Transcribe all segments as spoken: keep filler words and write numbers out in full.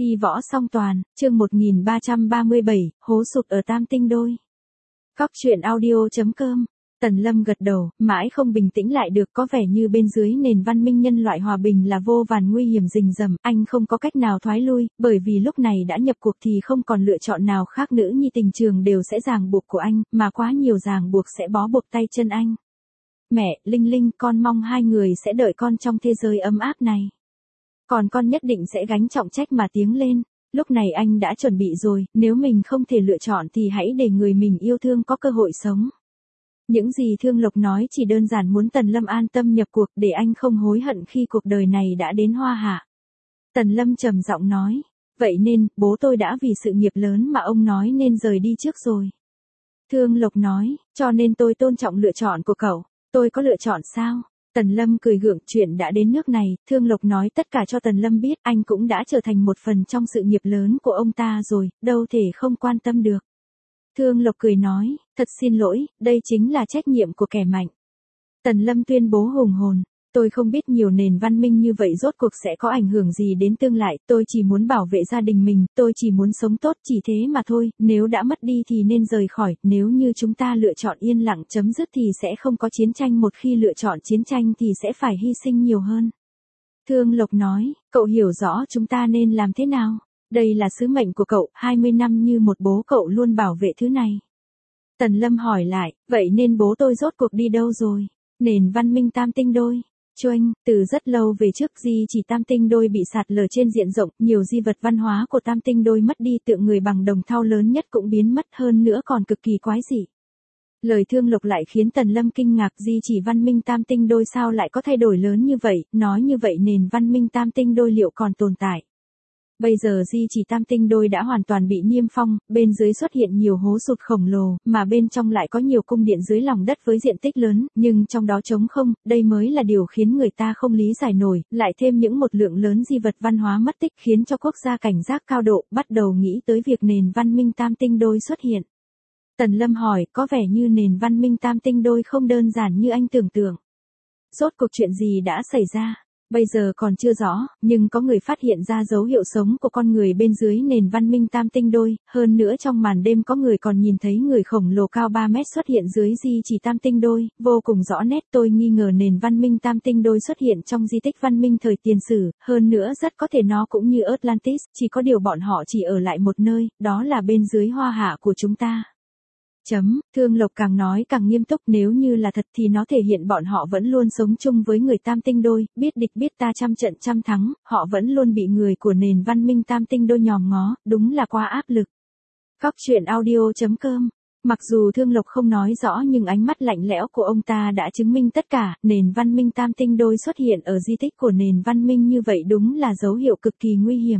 Đi võ song toàn, chương một nghìn ba trăm ba mươi bảy, hố sụt ở Tam Tinh Đôi. Cóc truyện audio chấm com. Tần Lâm gật đầu, mãi không bình tĩnh lại được, có vẻ như bên dưới nền văn minh nhân loại hòa bình là vô vàn nguy hiểm rình rầm, anh không có cách nào thoái lui, bởi vì lúc này đã nhập cuộc thì không còn lựa chọn nào khác, nữ nhi tình trường đều sẽ ràng buộc của anh, mà quá nhiều ràng buộc sẽ bó buộc tay chân anh. Mẹ, Linh Linh, con mong hai người sẽ đợi con trong thế giới ấm áp này. Còn con nhất định sẽ gánh trọng trách mà tiến lên. Lúc này anh đã chuẩn bị rồi, nếu mình không thể lựa chọn thì hãy để người mình yêu thương có cơ hội sống. Những gì Thương Lộc nói chỉ đơn giản muốn Tần Lâm an tâm nhập cuộc để anh không hối hận khi cuộc đời này đã đến hoa hạ. Tần Lâm trầm giọng nói, vậy nên, bố tôi đã vì sự nghiệp lớn mà ông nói nên rời đi trước rồi. Thương Lộc nói, cho nên tôi tôn trọng lựa chọn của cậu, tôi có lựa chọn sao? Tần Lâm cười gượng, chuyện đã đến nước này, Thương Lộc nói tất cả cho Tần Lâm biết, anh cũng đã trở thành một phần trong sự nghiệp lớn của ông ta rồi, đâu thể không quan tâm được. Thương Lộc cười nói, thật xin lỗi, đây chính là trách nhiệm của kẻ mạnh. Tần Lâm tuyên bố hùng hồn, tôi không biết nhiều nền văn minh như vậy rốt cuộc sẽ có ảnh hưởng gì đến tương lai, tôi chỉ muốn bảo vệ gia đình mình, tôi chỉ muốn sống tốt, chỉ thế mà thôi, nếu đã mất đi thì nên rời khỏi, nếu như chúng ta lựa chọn yên lặng chấm dứt thì sẽ không có chiến tranh, một khi lựa chọn chiến tranh thì sẽ phải hy sinh nhiều hơn. Thương Lộc nói, cậu hiểu rõ chúng ta nên làm thế nào, đây là sứ mệnh của cậu, hai mươi năm như một bố cậu luôn bảo vệ thứ này. Tần Lâm hỏi lại, vậy nên bố tôi rốt cuộc đi đâu rồi? Nền văn minh Tam Tinh Đôi. Choanh, từ rất lâu về trước di chỉ Tam Tinh Đôi bị sạt lở trên diện rộng, nhiều di vật văn hóa của Tam Tinh Đôi mất đi, tượng người bằng đồng thau lớn nhất cũng biến mất, hơn nữa còn cực kỳ quái dị. Lời Thương Lộc lại khiến Tần Lâm kinh ngạc, di chỉ văn minh Tam Tinh Đôi sao lại có thay đổi lớn như vậy, nói như vậy nền văn minh Tam Tinh Đôi liệu còn tồn tại? Bây giờ di chỉ Tam Tinh Đôi đã hoàn toàn bị niêm phong, bên dưới xuất hiện nhiều hố sụt khổng lồ, mà bên trong lại có nhiều cung điện dưới lòng đất với diện tích lớn, nhưng trong đó trống không, đây mới là điều khiến người ta không lý giải nổi, lại thêm những một lượng lớn di vật văn hóa mất tích khiến cho quốc gia cảnh giác cao độ, bắt đầu nghĩ tới việc nền văn minh Tam Tinh Đôi xuất hiện. Tần Lâm hỏi, có vẻ như nền văn minh Tam Tinh Đôi không đơn giản như anh tưởng tượng. Rốt cuộc chuyện gì đã xảy ra? Bây giờ còn chưa rõ, nhưng có người phát hiện ra dấu hiệu sống của con người bên dưới nền văn minh Tam Tinh Đôi, hơn nữa trong màn đêm có người còn nhìn thấy người khổng lồ cao ba mét xuất hiện dưới di chỉ Tam Tinh Đôi, vô cùng rõ nét. Tôi nghi ngờ nền văn minh Tam Tinh Đôi xuất hiện trong di tích văn minh thời tiền sử, hơn nữa rất có thể nó cũng như Atlantis, chỉ có điều bọn họ chỉ ở lại một nơi, đó là bên dưới hoa hạ của chúng ta. Chấm, Thương Lộc càng nói càng nghiêm túc, nếu như là thật thì nó thể hiện bọn họ vẫn luôn sống chung với người Tam Tinh Đôi, biết địch biết ta trăm trận trăm thắng, họ vẫn luôn bị người của nền văn minh Tam Tinh Đôi nhòm ngó, đúng là quá áp lực. Cóc truyện audio chấm com. Mặc dù Thương Lộc không nói rõ nhưng ánh mắt lạnh lẽo của ông ta đã chứng minh tất cả, nền văn minh Tam Tinh Đôi xuất hiện ở di tích của nền văn minh như vậy đúng là dấu hiệu cực kỳ nguy hiểm.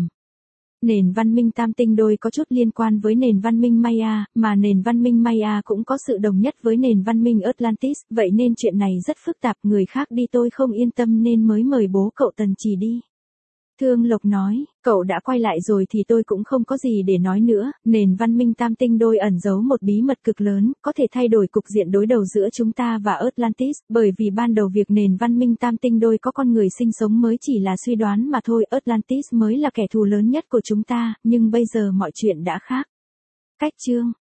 Nền văn minh Tam Tinh Đôi có chút liên quan với nền văn minh Maya, mà nền văn minh Maya cũng có sự đồng nhất với nền văn minh Atlantis, vậy nên chuyện này rất phức tạp, người khác đi tôi không yên tâm nên mới mời bố cậu Tần Chỉ đi. Thương Lộc nói, cậu đã quay lại rồi thì tôi cũng không có gì để nói nữa, nền văn minh Tam Tinh Đôi ẩn giấu một bí mật cực lớn, có thể thay đổi cục diện đối đầu giữa chúng ta và Atlantis, bởi vì ban đầu việc nền văn minh Tam Tinh Đôi có con người sinh sống mới chỉ là suy đoán mà thôi, Atlantis mới là kẻ thù lớn nhất của chúng ta, nhưng bây giờ mọi chuyện đã khác. Cách chương